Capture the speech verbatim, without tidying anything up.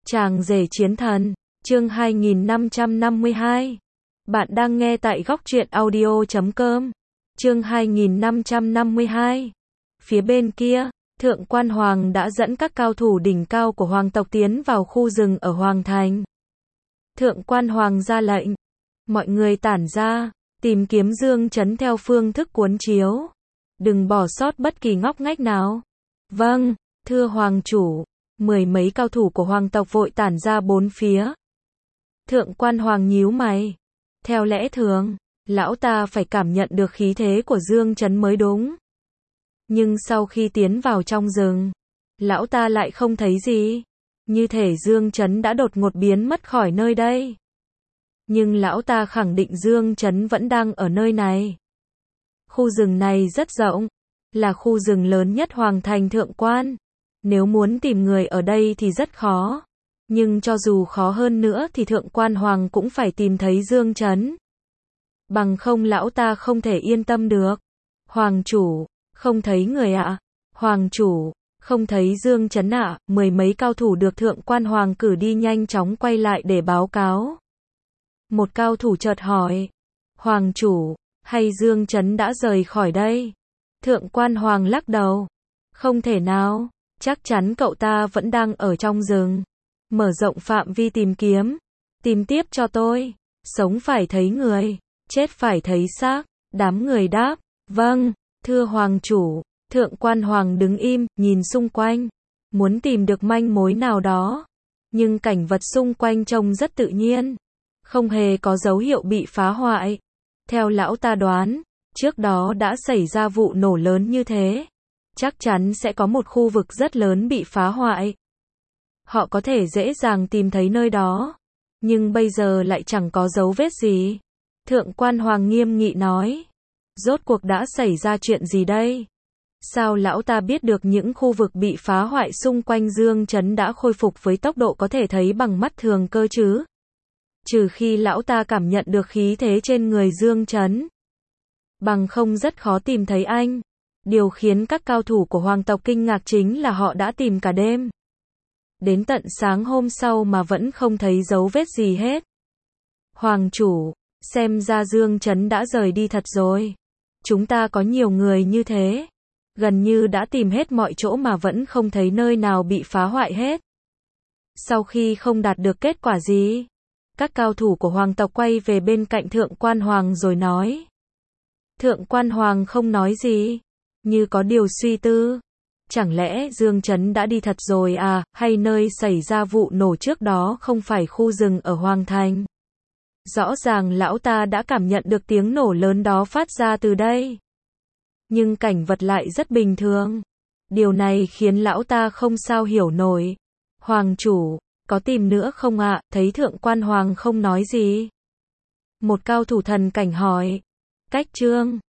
Chàng rể chiến thần, chương hai nghìn năm trăm năm mươi hai. Bạn đang nghe tại góc truyện audio chấm com. Chương hai nghìn năm trăm năm mươi hai. Phía bên kia, Thượng Quan Hoàng đã dẫn các cao thủ đỉnh cao của hoàng tộc tiến vào khu rừng ở Hoàng Thành. Thượng Quan Hoàng ra lệnh, mọi người tản ra, tìm kiếm Dương Chấn theo phương thức cuốn chiếu. Đừng bỏ sót bất kỳ ngóc ngách nào. Vâng, thưa Hoàng chủ. Mười mấy cao thủ của hoàng tộc vội tản ra bốn phía. Thượng Quan Hoàng nhíu mày. Theo lẽ thường, lão ta phải cảm nhận được khí thế của Dương Chấn mới đúng. Nhưng sau khi tiến vào trong rừng, lão ta lại không thấy gì. Như thể Dương Chấn đã đột ngột biến mất khỏi nơi đây. Nhưng lão ta khẳng định Dương Chấn vẫn đang ở nơi này. Khu rừng này rất rộng, là khu rừng lớn nhất Hoàng Thành Thượng Quan. Nếu muốn tìm người ở đây thì rất khó. Nhưng cho dù khó hơn nữa thì Thượng Quan Hoàng cũng phải tìm thấy Dương Chấn. Bằng không lão ta không thể yên tâm được. Hoàng chủ, không thấy người ạ. À? Hoàng chủ, không thấy Dương Chấn ạ. À? Mười mấy cao thủ được Thượng Quan Hoàng cử đi nhanh chóng quay lại để báo cáo. Một cao thủ chợt hỏi. Hoàng chủ, hay Dương Chấn đã rời khỏi đây? Thượng Quan Hoàng lắc đầu. Không thể nào. Chắc chắn cậu ta vẫn đang ở trong rừng. Mở rộng phạm vi tìm kiếm. Tìm tiếp cho tôi. Sống phải thấy người, chết phải thấy xác. Đám người đáp. Vâng, thưa Hoàng chủ. Thượng Quan Hoàng đứng im, nhìn xung quanh. Muốn tìm được manh mối nào đó. Nhưng cảnh vật xung quanh trông rất tự nhiên. Không hề có dấu hiệu bị phá hoại. Theo lão ta đoán, trước đó đã xảy ra vụ nổ lớn như thế. Chắc chắn sẽ có một khu vực rất lớn bị phá hoại. Họ có thể dễ dàng tìm thấy nơi đó. Nhưng bây giờ lại chẳng có dấu vết gì. Thượng Quan Hoàng nghiêm nghị nói. Rốt cuộc đã xảy ra chuyện gì đây? Sao lão ta biết được những khu vực bị phá hoại xung quanh Dương Chấn đã khôi phục với tốc độ có thể thấy bằng mắt thường cơ chứ? Trừ khi lão ta cảm nhận được khí thế trên người Dương Chấn. Bằng không rất khó tìm thấy anh. Điều khiến các cao thủ của hoàng tộc kinh ngạc chính là họ đã tìm cả đêm. Đến tận sáng hôm sau mà vẫn không thấy dấu vết gì hết. Hoàng chủ, xem ra Dương Chấn đã rời đi thật rồi. Chúng ta có nhiều người như thế. Gần như đã tìm hết mọi chỗ mà vẫn không thấy nơi nào bị phá hoại hết. Sau khi không đạt được kết quả gì, các cao thủ của hoàng tộc quay về bên cạnh Thượng Quan Hoàng rồi nói. Thượng Quan Hoàng không nói gì. Như có điều suy tư. Chẳng lẽ Dương Chấn đã đi thật rồi à, hay nơi xảy ra vụ nổ trước đó không phải khu rừng ở Hoàng Thành? Rõ ràng lão ta đã cảm nhận được tiếng nổ lớn đó phát ra từ đây. Nhưng cảnh vật lại rất bình thường. Điều này khiến lão ta không sao hiểu nổi. Hoàng chủ, có tìm nữa không ạ? Thấy Thượng Quan Hoàng không nói gì. Một cao thủ thần cảnh hỏi. Cách trương.